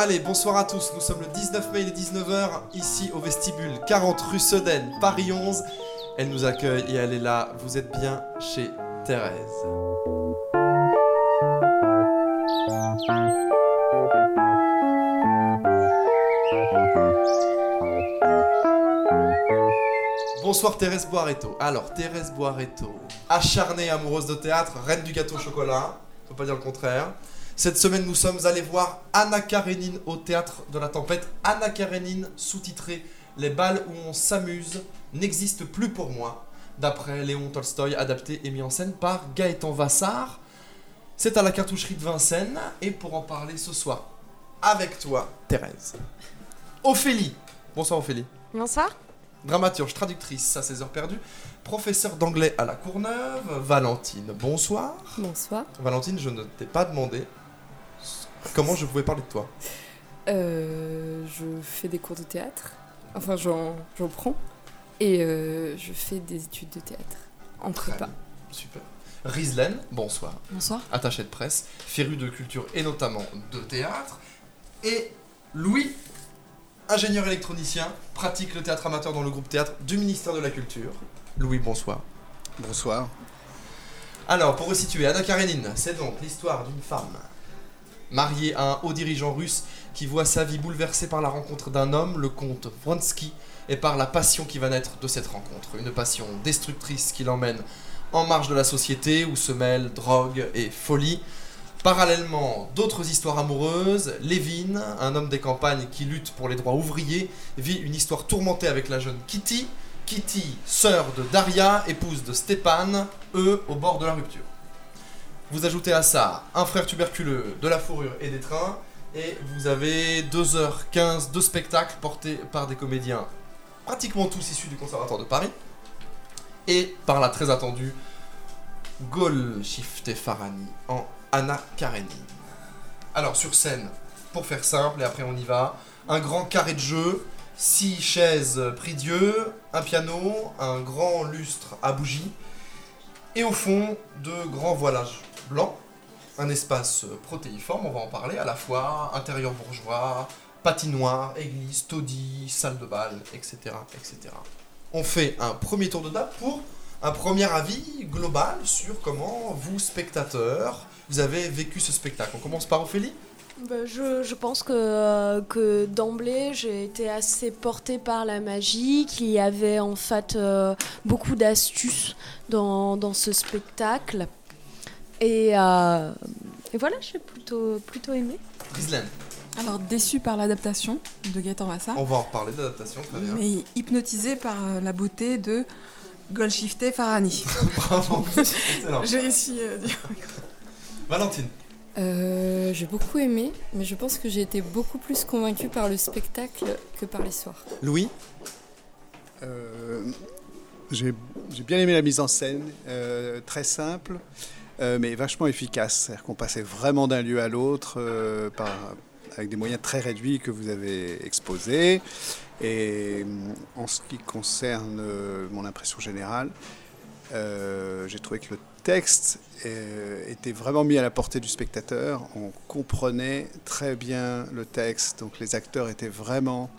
Allez, bonsoir à tous, nous sommes le 19 mai, il est 19h, ici au vestibule 40 rue Sedaine, Paris 11. Elle nous accueille et elle est là, vous êtes bien chez Thérèse. Bonsoir Thérèse Boiretto. Alors, Thérèse Boiretto, acharnée amoureuse de théâtre, reine du gâteau au chocolat, faut pas dire le contraire. Cette semaine, nous sommes allés voir Anna Karénine au Théâtre de la Tempête. Anna Karénine, sous-titré « Les balles où on s'amuse n'existent plus pour moi », d'après Léon Tolstoï, adapté et mis en scène par Gaëtan Vassar. C'est à la cartoucherie de Vincennes, et pour en parler ce soir, avec toi, Thérèse. Ophélie. Bonsoir Ophélie. Bonsoir. Dramaturge, traductrice à ses heures perdues, professeur d'anglais à la Courneuve. Valentine, bonsoir. Bonsoir. Valentine, je ne t'ai pas demandé comment je pouvais parler de toi. Je fais des cours de théâtre, enfin j'en prends, et je fais des études de théâtre en prépa. Super. Rislaine, bonsoir. Bonsoir. Attachée de presse, féru de culture et notamment de théâtre. Et Louis, ingénieur électronicien, pratique le théâtre amateur dans le groupe théâtre du ministère de la Culture. Louis, bonsoir. Bonsoir. Alors, pour resituer, Anna Karénine, c'est donc l'histoire d'une femme mariée à un haut dirigeant russe qui voit sa vie bouleversée par la rencontre d'un homme, le comte Vronsky, et par la passion qui va naître de cette rencontre. Une passion destructrice qui l'emmène en marge de la société où se mêlent drogue et folie. Parallèlement, d'autres histoires amoureuses. Lévin, un homme des campagnes qui lutte pour les droits ouvriers, vit une histoire tourmentée avec la jeune Kitty. Kitty, sœur de Daria, épouse de Stéphane, eux au bord de la rupture. Vous ajoutez à ça un frère tuberculeux, de la fourrure et des trains, et vous avez 2h15 de spectacles portés par des comédiens pratiquement tous issus du Conservatoire de Paris, et par la très attendue Golshifteh Farahani en Anna Karénine. Alors sur scène, pour faire simple, et après on y va, un grand carré de jeu, 6 chaises prie-dieu, un piano, un grand lustre à bougies, et au fond, de grands voilages blancs, un espace protéiforme, on va en parler, à la fois intérieur bourgeois, patinoire, église, taudis, salle de bal, etc., etc. On fait un premier tour de table pour un premier avis global sur comment vous, spectateurs, vous avez vécu ce spectacle. On commence par Ophélie ? Je pense que d'emblée, j'ai été assez portée par la magie, qu'il y avait en fait beaucoup d'astuces dans ce spectacle. Et voilà, j'ai plutôt aimé. Rislaine. Alors, déçue par l'adaptation de Gaëtan Vassar. On va en reparler de l'adaptation, très bien. Mais hypnotisée par la beauté de Golshifteh Farahani. Bravo, excellent. J'ai réussi à dire. Valentine. J'ai beaucoup aimé, mais je pense que j'ai été beaucoup plus convaincue par le spectacle que par l'histoire. Louis. J'ai bien aimé la mise en scène, très simple, mais vachement efficace. C'est-à-dire qu'on passait vraiment d'un lieu à l'autre avec des moyens très réduits que vous avez exposés. Et en ce qui concerne mon impression générale, j'ai trouvé que le texte était vraiment mis à la portée du spectateur. On comprenait très bien le texte, donc les acteurs étaient vraiment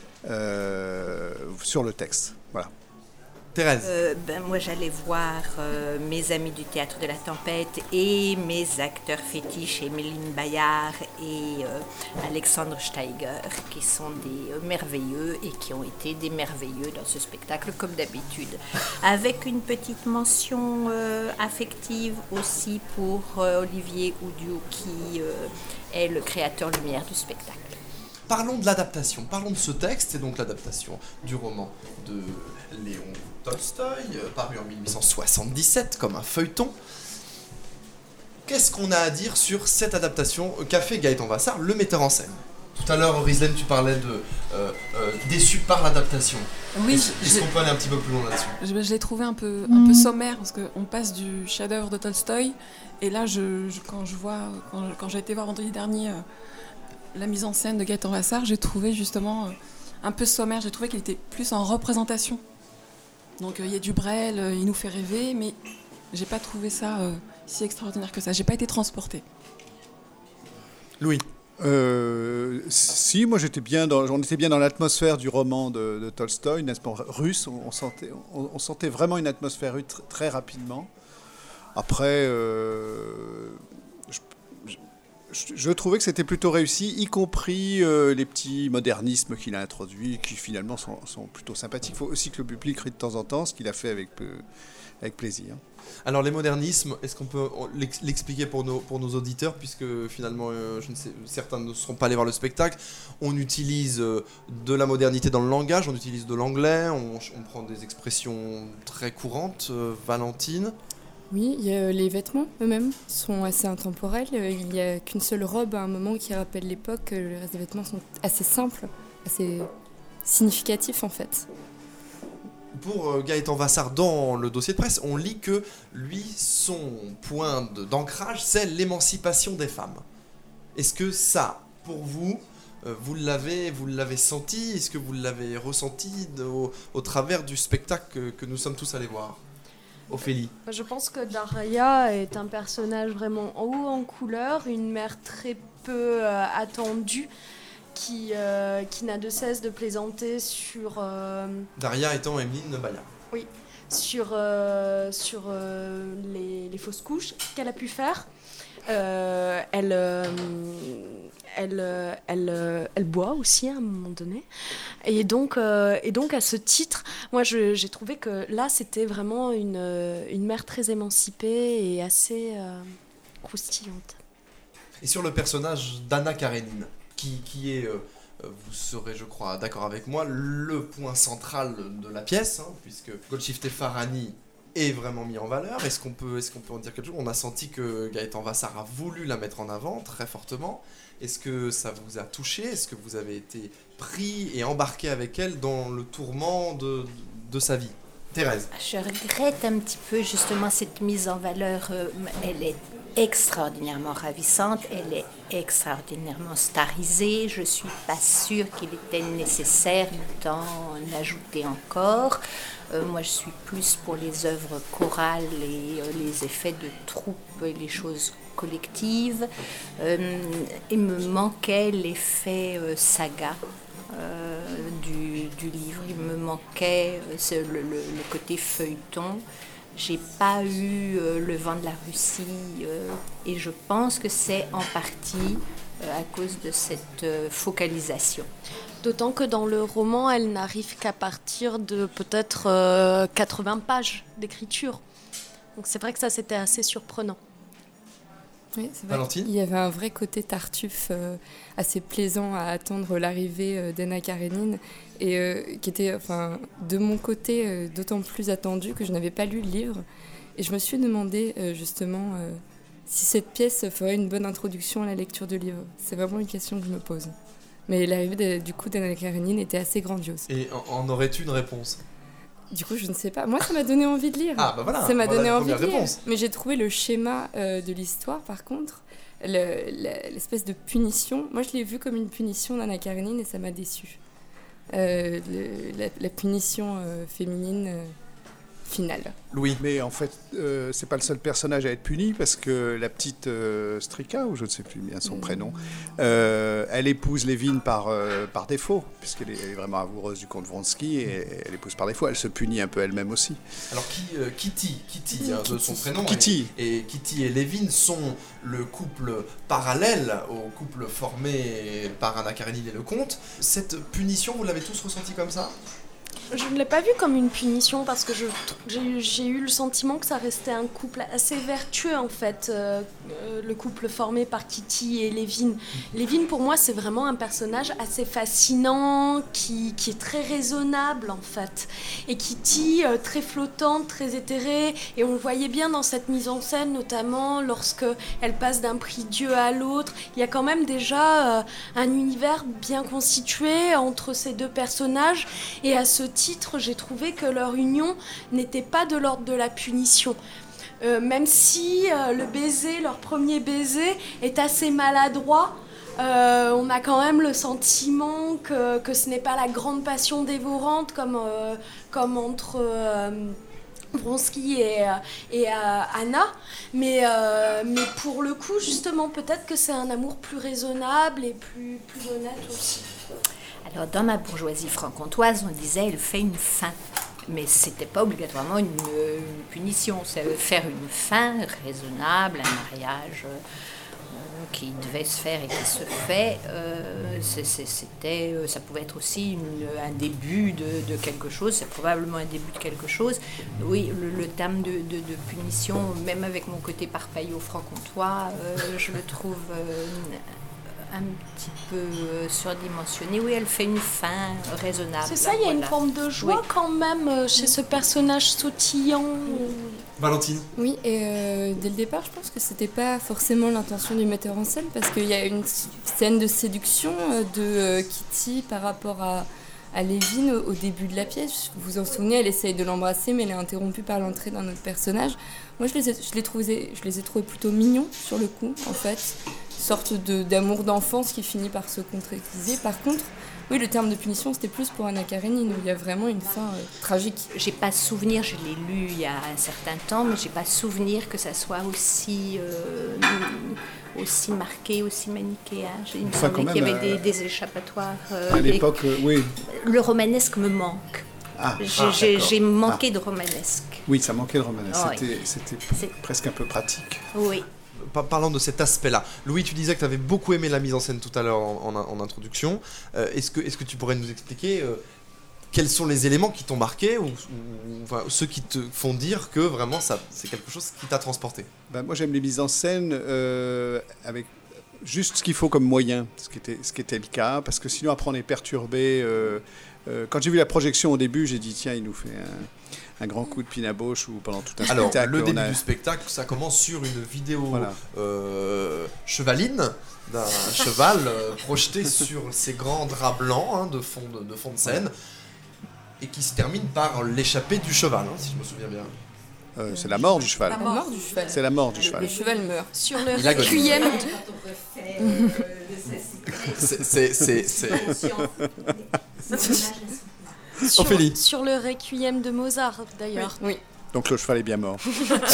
sur le texte. Voilà. Thérèse. Moi, j'allais voir mes amis du Théâtre de la Tempête et mes acteurs fétiches, Emeline Bayard et Alexandre Steiger, qui sont des merveilleux et qui ont été des merveilleux dans ce spectacle, comme d'habitude. Avec une petite mention affective aussi pour Olivier Oudiou, qui est le créateur lumière du spectacle. Parlons de l'adaptation, parlons de ce texte, c'est donc l'adaptation du roman de Léon Tolstoï, paru en 1877 comme un feuilleton. Qu'est-ce qu'on a à dire sur cette adaptation qu'a fait Gaëtan Vassar, le metteur en scène ? Tout à l'heure, Rislaine, tu parlais de déçu par l'adaptation. Oui, Est-ce qu'on peut aller un petit peu plus loin là-dessus ? Je l'ai trouvé un peu sommaire, parce qu'on passe du chef-d'œuvre de Tolstoï, et là, quand j'ai été voir vendredi dernier la mise en scène de Gaëtan Vassar, j'ai trouvé justement un peu sommaire. J'ai trouvé qu'il était plus en représentation. Donc il y a du Brel, il nous fait rêver, mais j'ai pas trouvé ça si extraordinaire que ça. J'ai pas été transportée. Louis. Si, moi on était bien dans l'atmosphère du roman de Tolstoï, n'est-ce pas, russe. On sentait vraiment une atmosphère russe très rapidement. Après, je trouvais que c'était plutôt réussi, y compris les petits modernismes qu'il a introduits, qui finalement sont plutôt sympathiques. Il faut aussi que le public rit de temps en temps, ce qu'il a fait avec plaisir. Alors les modernismes, est-ce qu'on peut l'expliquer pour nos auditeurs, puisque finalement certains ne seront pas allés voir le spectacle. On utilise de la modernité dans le langage, on utilise de l'anglais, on prend des expressions très courantes. Valentine? Oui, les vêtements eux-mêmes sont assez intemporels. Il n'y a qu'une seule robe à un moment qui rappelle l'époque. Le reste des vêtements sont assez simples, assez significatifs en fait. Pour Gaëtan Vassar, dans le dossier de presse, on lit que lui, son point d'ancrage, c'est l'émancipation des femmes. Est-ce que ça, pour vous, vous l'avez senti? Est-ce que vous l'avez ressenti au travers du spectacle que nous sommes tous allés voir? Ophélie? Je pense que Daria est un personnage vraiment haut en couleur, une mère très peu attendue, qui n'a de cesse de plaisanter sur... Daria étant Emeline Bayard. Oui, sur les fausses couches qu'elle a pu faire. Elle boit aussi à un moment donné. Et donc à ce titre, moi j'ai trouvé que là c'était vraiment une mère très émancipée et assez croustillante. Et sur le personnage d'Anna Karénine, qui est, vous serez je crois d'accord avec moi, le point central de la pièce, puisque Golshifteh Farahani est vraiment mis en valeur. Est-ce qu'on peut en dire quelque chose? On a senti que Gaëtan Vassar a voulu la mettre en avant très fortement. Est-ce que ça vous a touché? Est-ce que vous avez été pris et embarqué avec elle dans le tourment de sa vie? Thérèse? Je regrette un petit peu justement cette mise en valeur. Elle est extraordinairement ravissante, elle est extraordinairement starisée. Je ne suis pas sûre qu'il était nécessaire d'en ajouter encore. Moi, je suis plus pour les œuvres chorales et les effets de troupe et les choses collectives. Il me manquait l'effet saga du livre. Il me manquait le côté feuilleton. J'ai pas eu le vent de la Russie et je pense que c'est en partie à cause de cette focalisation. D'autant que dans le roman, elle n'arrive qu'à partir de peut-être 80 pages d'écriture. Donc c'est vrai que ça, c'était assez surprenant. Oui, c'est vrai. Valentine? Il y avait un vrai côté Tartuffe assez plaisant à attendre l'arrivée d'Anna Karénine et qui était, de mon côté, d'autant plus attendu que je n'avais pas lu le livre. Et je me suis demandé justement si cette pièce ferait une bonne introduction à la lecture du livre. C'est vraiment une question que je me pose. Mais l'arrivée du coup d'Anna Karénine était assez grandiose. Et en aurais-tu une réponse? Du coup, je ne sais pas. Moi, ça m'a donné envie de lire. Ah, bah voilà. Ça m'a donné envie de lire. Réponse. Mais j'ai trouvé le schéma de l'histoire, par contre, l'espèce de punition. Moi, je l'ai vu comme une punition d'Anna Karénine et ça m'a déçue. La punition féminine finale. Louis? Mais en fait, c'est pas le seul personnage à être puni, parce que la petite Strika, ou je ne sais plus bien son prénom, elle épouse Lévin par défaut, puisqu'elle est vraiment amoureuse du comte Vronsky, et elle épouse par défaut. Elle se punit un peu elle-même aussi. Alors Kitty de son prénom, Kitty. Et Kitty et Lévin sont le couple parallèle au couple formé par Anna Karénine et le comte. Cette punition, vous l'avez tous ressentie comme ça? Je ne l'ai pas vu comme une punition parce que j'ai eu le sentiment que ça restait un couple assez vertueux en fait, le couple formé par Kitty et Lévin. Lévin pour moi c'est vraiment un personnage assez fascinant qui est très raisonnable en fait. Et Kitty très flottante, très éthérée, et on le voyait bien dans cette mise en scène notamment lorsque elle passe d'un prie-dieu à l'autre. Il y a quand même déjà un univers bien constitué entre ces deux personnages, et à ce titre, j'ai trouvé que leur union n'était pas de l'ordre de la punition. Même si leur premier baiser est assez maladroit, on a quand même le sentiment que ce n'est pas la grande passion dévorante comme entre Vronsky et Anna, mais pour le coup, justement, peut-être que c'est un amour plus raisonnable et plus honnête aussi. Alors, dans ma bourgeoisie franc-comtoise, on disait elle fait une fin. Mais c'était pas obligatoirement une punition. C'est faire une fin raisonnable, un mariage qui devait se faire et qui se fait. Ça pouvait être aussi un début de quelque chose. C'est probablement un début de quelque chose. Oui, le terme de punition, même avec mon côté parpaillot franc-comtois, je le trouve un petit peu surdimensionnée. Oui, elle fait une fin raisonnable. C'est ça, il y a une forme de joie quand même chez ce personnage sautillant. Valentine. Oui, et dès le départ, je pense que c'était pas forcément l'intention du metteur en scène, parce qu'il y a une scène de séduction de Kitty par rapport à Lévin au début de la pièce. Vous vous en souvenez, elle essaye de l'embrasser, mais elle est interrompue par l'entrée d'un autre personnage. Moi, je les ai trouvés plutôt mignons sur le coup, en fait. Sorte d'amour d'enfance qui finit par se concrétiser. Par contre, oui, le terme de punition, c'était plus pour Anna Karénine, où il y a vraiment une fin tragique. J'ai pas souvenir, je l'ai lu il y a un certain temps, mais j'ai pas souvenir que ça soit aussi marqué, aussi manichéen. Il me semblait qu'il y avait des échappatoires. À l'époque, oui. Le romanesque me manque. J'ai manqué de romanesque. Oui, ça manquait de romanesque. Ouais. C'était presque un peu pratique. Oui. Parlant de cet aspect-là, Louis, tu disais que tu avais beaucoup aimé la mise en scène tout à l'heure en introduction. Est-ce que tu pourrais nous expliquer quels sont les éléments qui t'ont marqué ou enfin, ceux qui te font dire que vraiment c'est quelque chose qui t'a transporté? Moi, j'aime les mises en scène avec juste ce qu'il faut comme moyen, ce qui était le cas, parce que sinon après on est perturbé. Quand j'ai vu la projection au début, j'ai dit tiens, il nous fait un grand coup de pinaboche ou pendant tout un spectacle. Alors, le début du spectacle, ça commenme sur une vidéo chevaline d'un cheval projeté sur ces grands draps blancs de fond de scène et qui se termine par l'échappée du cheval, si je me souviens bien. C'est la mort du cheval. La mort du cheval. C'est la mort du cheval. Le cheval meurt. Sur le requiem. Sur le requiem de Mozart, d'ailleurs. Oui. Donc le cheval est bien mort.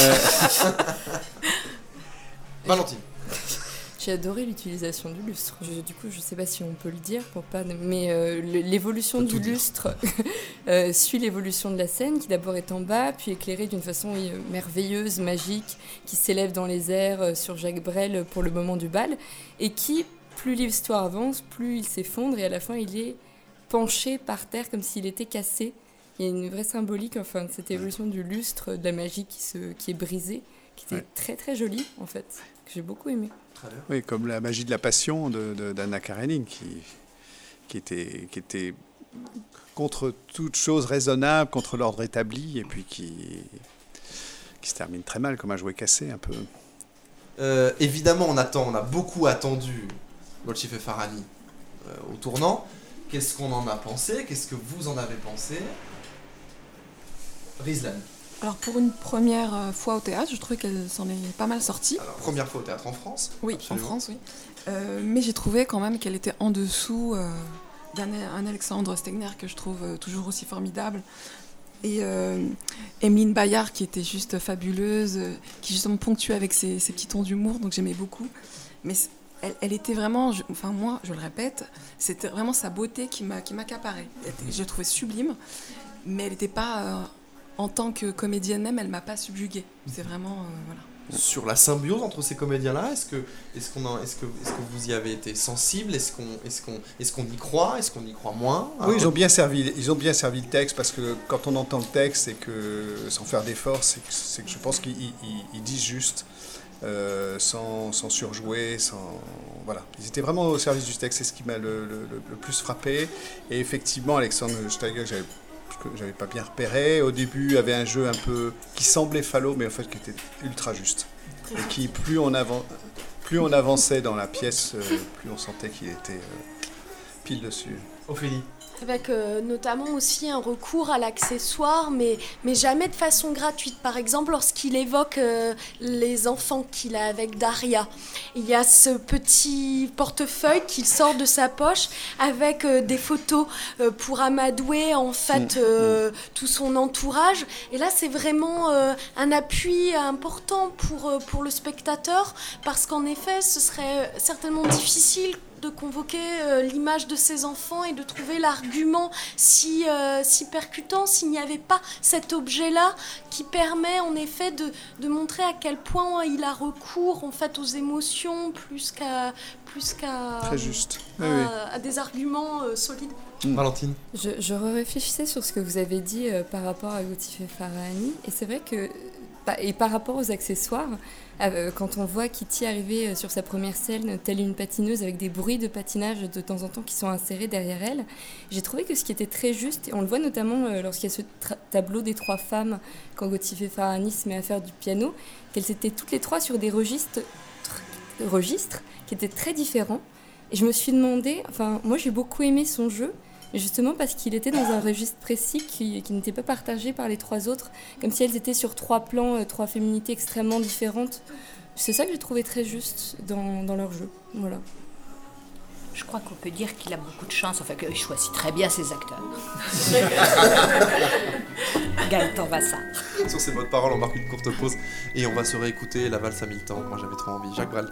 Valentine. J'ai adoré l'utilisation du lustre. Du coup, je ne sais pas si on peut le dire, mais l'évolution du lustre suit l'évolution de la scène, qui d'abord est en bas, puis éclairée d'une façon merveilleuse, magique, qui s'élève dans les airs sur Jacques Brel pour le moment du bal, et qui, plus l'histoire avance, plus il s'effondre, et à la fin, il est penché par terre comme s'il était cassé. Il y a une vraie symbolique de cette évolution du lustre, de la magie qui est brisée, qui était très très jolie, en fait, que j'ai beaucoup aimé. Oui, comme la magie de la passion d'Anna Karénine, qui était contre toute chose raisonnable, contre l'ordre établi, et puis qui se termine très mal, comme un jouet cassé, un peu. Évidemment, on a beaucoup attendu Golshifteh Farhani au tournant. Qu'est-ce qu'on en a pensé? Qu'est-ce que vous en avez pensé? Rizlan. Alors pour une première fois au théâtre, je trouvais qu'elle s'en est pas mal sortie. Alors, première fois au théâtre en France? Oui, absolument. En France, oui. Mais j'ai trouvé quand même qu'elle était en dessous d'un Alexandre Stegner que je trouve toujours aussi formidable. Et Emeline Bayard qui était juste fabuleuse, qui justement ponctuait avec ses petits tons d'humour, donc j'aimais beaucoup. Mais elle était vraiment, moi je le répète, c'était vraiment sa beauté qui m'accaparait. Je l'ai trouvée sublime, mais elle n'était pas... en tant que comédienne même, elle m'a pas subjuguée. C'est vraiment voilà. Sur la symbiose entre ces comédiens-là, est-ce que vous y avez été sensible? Est-ce qu'on y croit? Est-ce qu'on y croit moins? Oui, ils ont bien servi le texte, parce que quand on entend le texte, c'est que sans faire d'efforts, c'est que je pense qu'ils disent juste, sans surjouer, voilà. Ils étaient vraiment au service du texte, c'est ce qui m'a le plus frappé. Et effectivement, Alexandre Steiger, que j'avais pas bien repéré. Au début, avait un jeu un peu qui semblait falot, mais en fait qui était ultra juste. Et qui, plus on avançait dans la pièce, plus on sentait qu'il était pile dessus. Ophélie. avec notamment aussi un recours à l'accessoire, mais jamais de façon gratuite. Par exemple, lorsqu'il évoque les enfants qu'il a avec Daria, il y a ce petit portefeuille qu'il sort de sa poche avec des photos pour amadouer en fait tout son entourage. Et là, c'est vraiment un appui important pour le spectateur, parce qu'en effet, ce serait certainement difficile de convoquer l'image de ses enfants et de trouver l'argument si percutant s'il n'y avait pas cet objet-là qui permet en effet de montrer à quel point il a recours en fait aux émotions plus qu'à Très juste. à des arguments solides. Valentine. Je réfléchissais sur ce que vous avez dit par rapport à Gauthier Farahani, et c'est vrai que et par rapport aux accessoires, quand on voit Kitty arriver sur sa première scène telle une patineuse avec des bruits de patinage de temps en temps qui sont insérés derrière elle, j'ai trouvé que ce qui était très juste, et on le voit notamment lorsqu'il y a ce tableau des 3 femmes, quand Gauthier Farahani se met à faire du piano, qu'elles étaient toutes les 3 sur des registres qui étaient très différents. Et je me suis demandé, moi j'ai beaucoup aimé son jeu, justement parce qu'il était dans un registre précis qui n'était pas partagé par les 3 autres, comme si elles étaient sur 3 plans, 3 féminités extrêmement différentes. C'est ça que j'ai trouvé très juste dans leur jeu. Voilà. Je crois qu'on peut dire qu'il a beaucoup de chance, qu'il choisit très bien ses acteurs. Gaëtan Vassar. Sur ces mots de parole, on marque une courte pause et on va se réécouter la valse à 1000 temps. Moi j'avais trop envie. Jacques Brel.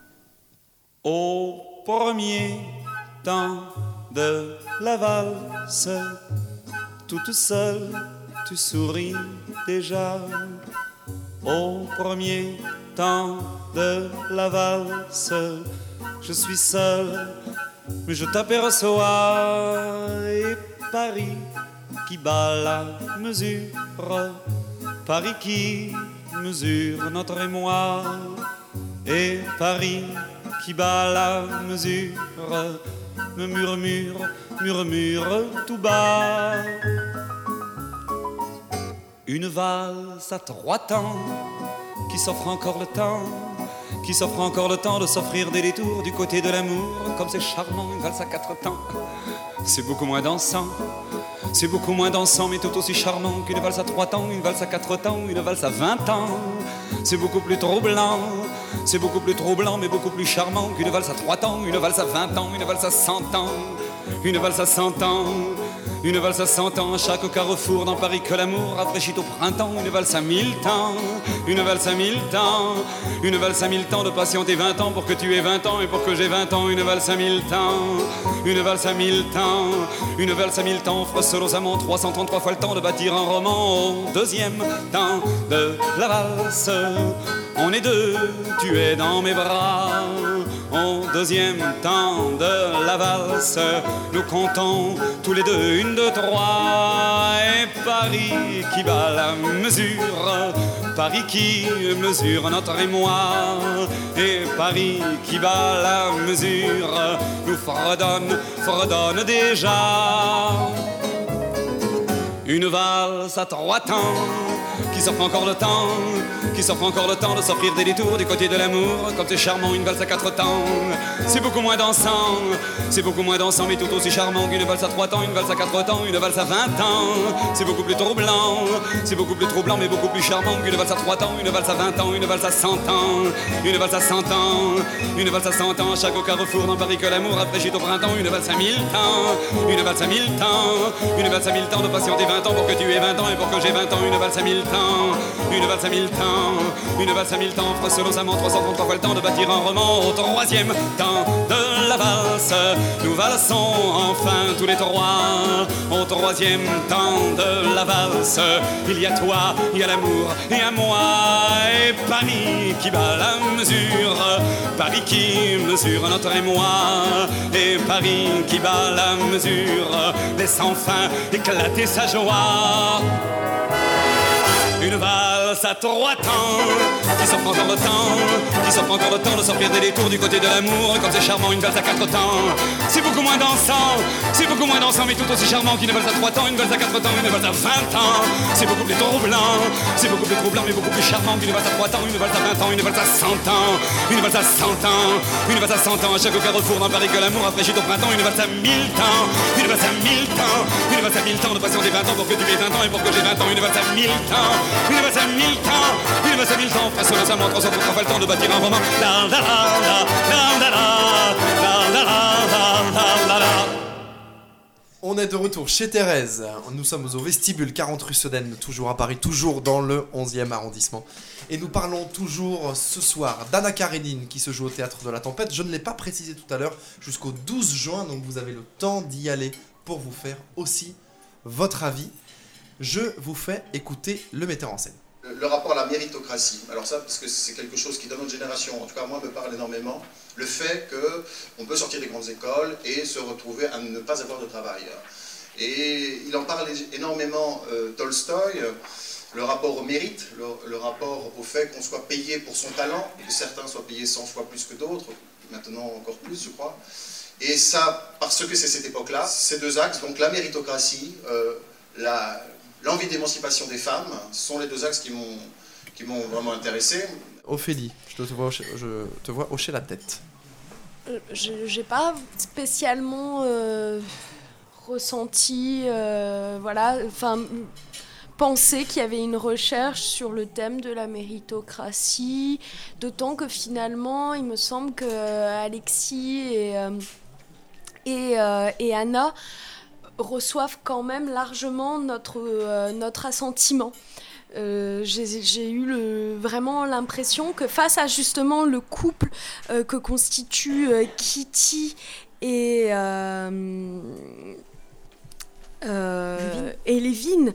Au premier temps de la valse, toute seule, tu souris déjà. Au premier temps de la valse, je suis seul, mais je t'aperçois. Et Paris qui bat la mesure, Paris qui mesure notre émoi. Et Paris qui bat la mesure me murmure tout bas. Une valse à 3 temps qui s'offre encore le temps, de s'offrir des détours du côté de l'amour. Comme c'est charmant, une valse à 4 temps. C'est beaucoup moins dansant, mais tout aussi charmant qu'une valse à 3 temps, une valse à 4 temps, une valse à 20 ans. C'est beaucoup plus troublant, mais beaucoup plus charmant qu'une valse à 3 temps, une valse à 20 ans, une valse à 100 ans, une valse à 100 ans. Une valse à 100 ans, à chaque carrefour dans Paris que l'amour rafraîchit au printemps. Une valse à 1000 temps, une valse à 1000 temps, une valse à 1000 temps de patienter 20 ans pour que tu aies 20 ans et pour que j'ai 20 ans. Une valse à 1000 temps, une valse à 1000 temps, une valse à 1000 temps offre seul aux amants 333 fois le temps de bâtir un roman. Au deuxième temps de la valse, on est 2, tu es dans mes bras. Au deuxième temps de la valse, nous comptons tous les 2, 1, 2, 3. Et Paris qui bat la mesure, Paris qui mesure notre émoi. Et Paris qui bat la mesure nous fredonne déjà. Une valse à 3 temps qui s'offre encore le temps, de s'offrir des détours du côté de l'amour. Comme c'est charmant, une valse à 4 temps. C'est beaucoup moins dansant, mais tout aussi charmant qu'une valse à 3 temps, une valse à 4 temps, une valse à 20 ans. C'est beaucoup plus troublant, mais beaucoup plus charmant qu'une valse à 3 temps, une valse à 20 ans, une valse à 100 ans, une valse à 100 ans, une valse à 100 ans. À chaque carrefour dans Paris que l'amour rafraîchit au printemps. Une valse à 1000 temps, une valse à 1000 temps, une valse à 1000 temps de patienter 20 ans pour que tu aies 20 ans et pour que j'ai 20 ans. Une valse à 1000 temps, une valse à 1000 temps, une valse à 1000 temps offre seul aux amants 333 fois le temps de bâtir un roman. Au troisième temps de la valse, nous valsons enfin tous les 3. Au troisième temps de la valse, il y a toi, il y a l'amour et à moi. Et Paris qui bat la mesure, Paris qui mesure notre émoi. Et Paris qui bat la mesure laisse enfin éclater sa joie. Une valse valse à 3 temps, qui s'offre encore le temps, qui s'offre encore le temps de s'offrir des détours du côté de l'amour, comme c'est charmant une valse à 4 temps. C'est beaucoup moins dansant, mais tout aussi charmant qu'une valse à 3 temps, une valse à 4 temps, une valse à 20 ans. C'est beaucoup plus troublant, mais beaucoup plus charmant qu'une valse à 3 temps, une valse à 20 ans, une valse à 100 ans, une valse à 100 ans, une valse à 100 ans. À chaque carrefour dans Paris que l'amour a fraîchi au printemps, une valse à 1000 ans, une valse à 1000 ans, une valse à 1000 ans de patienter 20 ans pour que tu aies 20 ans et pour que j'ai 20 ans, une valse à 1000 ans, une valse à 1000 ans, une valse à 1000 ans. Façon seulement 300 pour qu'on fasse le temps de bâtir un roman. La la la la la la la la la la la. On est de retour chez Thérèse. Nous sommes au vestibule 40 rue Sedaine, toujours à Paris, toujours dans le 11e arrondissement. Et nous parlons toujours ce soir d'Anna Karénine qui se joue au Théâtre de la Tempête. Je ne l'ai pas précisé tout à l'heure, jusqu'au 12 juin, donc vous avez le temps d'y aller pour vous faire aussi votre avis. Je vous fais écouter le metteur en scène. Le rapport à la méritocratie, alors ça, parce que c'est quelque chose qui dans notre génération, en tout cas moi, me parle énormément, le fait qu'on peut sortir des grandes écoles et se retrouver à ne pas avoir de travail. Et il en parle énormément, Tolstoï, le rapport au mérite, le rapport au fait qu'on soit payé pour son talent, et que certains soient payés 100 fois plus que d'autres, maintenant encore plus je crois. Et ça, parce que c'est cette époque-là, ces deux axes, donc la méritocratie, l'envie d'émancipation des femmes, sont les deux axes qui m'ont vraiment intéressé. Ophélie, je te vois hocher la tête. J'ai pas spécialement ressenti, pensé qu'il y avait une recherche sur le thème de la méritocratie, d'autant que finalement, il me semble que Alexis et Anna reçoivent quand même largement notre assentiment. J'ai eu vraiment l'impression que face à justement le couple que constituent Kitty et Lévin,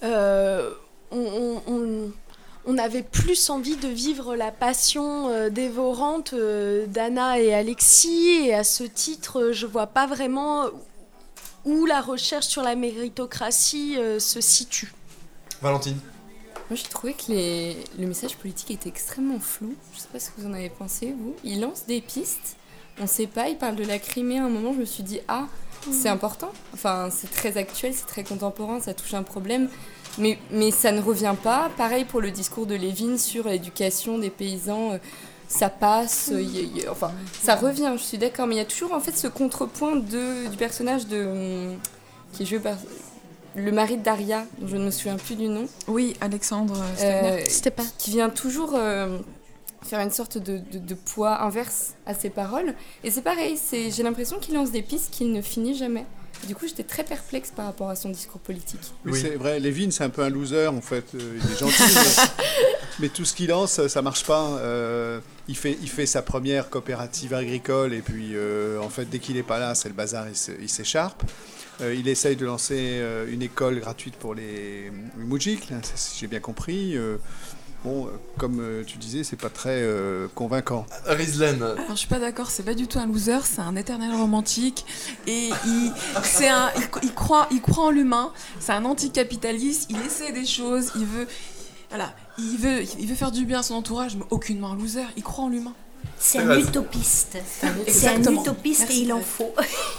on avait plus envie de vivre la passion dévorante d'Anna et Alexis, et à ce titre, je vois pas vraiment où la recherche sur la méritocratie se situe. Valentine. Moi, j'ai trouvé que le message politique était extrêmement flou. Je ne sais pas ce que vous en avez pensé, vous. Il lance des pistes. On ne sait pas. Il parle de la Crimée. À un moment, je me suis dit, c'est important. Enfin, c'est très actuel, c'est très contemporain, ça touche un problème. Mais ça ne revient pas. Pareil pour le discours de Lévin sur l'éducation des paysans. Ça passe. Ça revient, je suis d'accord. Mais il y a toujours, en fait, ce contrepoint du personnage qui est joué par... le mari de Daria, dont je ne me souviens plus du nom. Oui, Alexandre Stepan. Qui vient toujours faire une sorte de poids inverse à ses paroles. Et c'est pareil, j'ai l'impression qu'il lance des pistes qu'il ne finit jamais. Du coup, j'étais très perplexe par rapport à son discours politique. Oui, c'est vrai, Lévin, c'est un peu un loser, en fait. Il est gentil, mais tout ce qu'il lance, ça marche pas. Il fait sa première coopérative agricole, et puis, en fait, dès qu'il est pas là, c'est le bazar, il s'écharpe. Il essaye de lancer une école gratuite pour les moujiks, si j'ai bien compris. Comme tu disais, c'est pas très convaincant. Rizlen. Alors je suis pas d'accord, c'est pas du tout un loser, c'est un éternel romantique et il croit en l'humain. C'est un anticapitaliste, il essaie des choses, il veut faire du bien à son entourage, mais aucunement un loser. Il croit en l'humain. C'est un utopiste. C'est un utopiste. Merci. Et il en faut.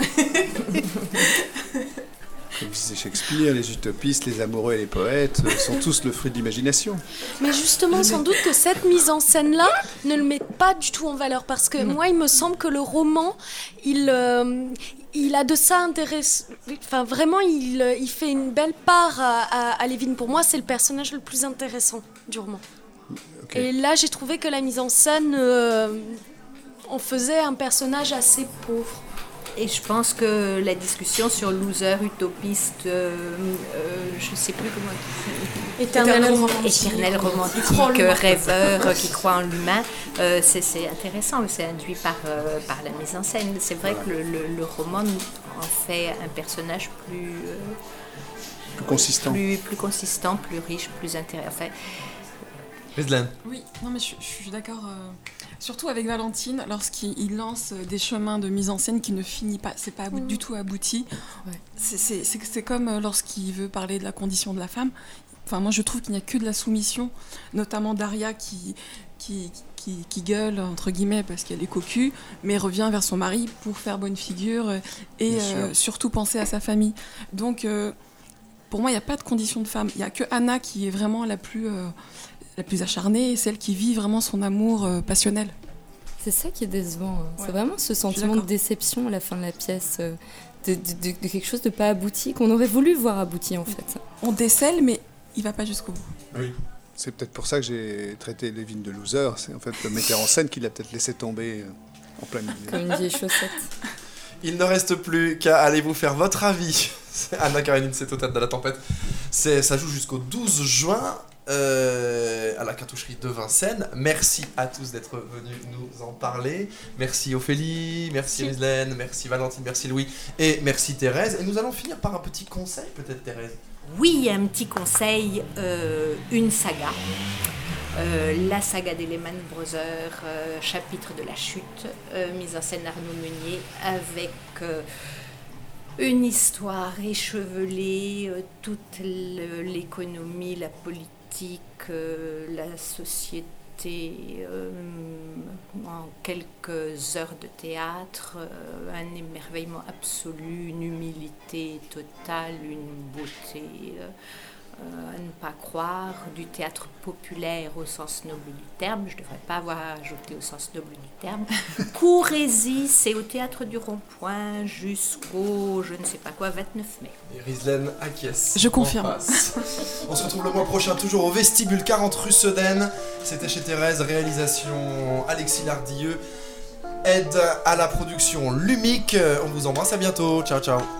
Comme disait Shakespeare, les utopistes, les amoureux et les poètes sont tous le fruit de l'imagination. Mais justement, sans doute que cette mise en scène-là ne le met pas du tout en valeur, parce que moi, il me semble que le roman, il a de ça intéressant. Enfin, vraiment, il fait une belle part à Lévin. Pour moi, c'est le personnage le plus intéressant du roman. Okay. Et là, j'ai trouvé que la mise en scène en faisait un personnage assez pauvre. Et je pense que la discussion sur loser, utopiste, je ne sais plus comment... Éternel romantique, rêveur, qui croit en l'humain, c'est intéressant, c'est induit par la mise en scène. C'est vrai que le roman en fait un personnage plus consistant. Plus consistant, plus riche, plus intéressant. Enfin, oui, non mais je suis d'accord, surtout avec Valentine, lorsqu'il lance des chemins de mise en scène qui ne finissent pas, c'est pas du tout abouti. Ouais. C'est comme lorsqu'il veut parler de la condition de la femme, Enfin, moi, je trouve qu'il n'y a que de la soumission, notamment Daria qui gueule, entre guillemets, parce qu'elle est cocu, mais revient vers son mari pour faire bonne figure et surtout penser à sa famille. Donc, pour moi, il n'y a pas de condition de femme. Il n'y a que Anna qui est vraiment la plus acharnée, et celle qui vit vraiment son amour passionnel. C'est ça qui est décevant. Ouais. C'est vraiment ce sentiment de déception à la fin de la pièce, de quelque chose de pas abouti, qu'on aurait voulu voir abouti en fait. On décèle, mais il va pas jusqu'au bout. Oui. C'est peut-être pour ça que j'ai traité Lévin de loser. C'est en fait le metteur en scène qui l'a peut-être laissé tomber en plein milieu. Comme une vieille chaussette. Il ne reste plus qu'à aller vous faire votre avis. Anna Karénine, c'est au Théâtre de la Tempête. Ça joue jusqu'au 12 juin à la cartoucherie de Vincennes. Merci à tous d'être venus nous en parler. Merci Ophélie, merci Rislaine, merci Valentine, merci Louis et merci Thérèse. Et nous allons finir par un petit conseil peut-être, Thérèse. Oui, un petit conseil, une saga. La saga des Lehman Brothers, chapitre de la chute, mise en scène Arnaud Meunier, avec une histoire échevelée, toute l'économie, la politique, la société, en quelques heures de théâtre, un émerveillement absolu, une humilité totale, une beauté à ne pas croire, du théâtre populaire au sens noble du terme, je ne devrais pas avoir ajouté au sens noble du terme. Courez-y, c'est au théâtre du Rond-Point jusqu'au je ne sais pas quoi, 29 mai. Et Rislaine acquiesce. Je confirme. On se retrouve le mois prochain, toujours au vestibule 40 rue Sedaine. C'était chez Thérèse, réalisation Alexis Lardilleux, aide à la production Lumic. On vous embrasse, à bientôt, ciao ciao.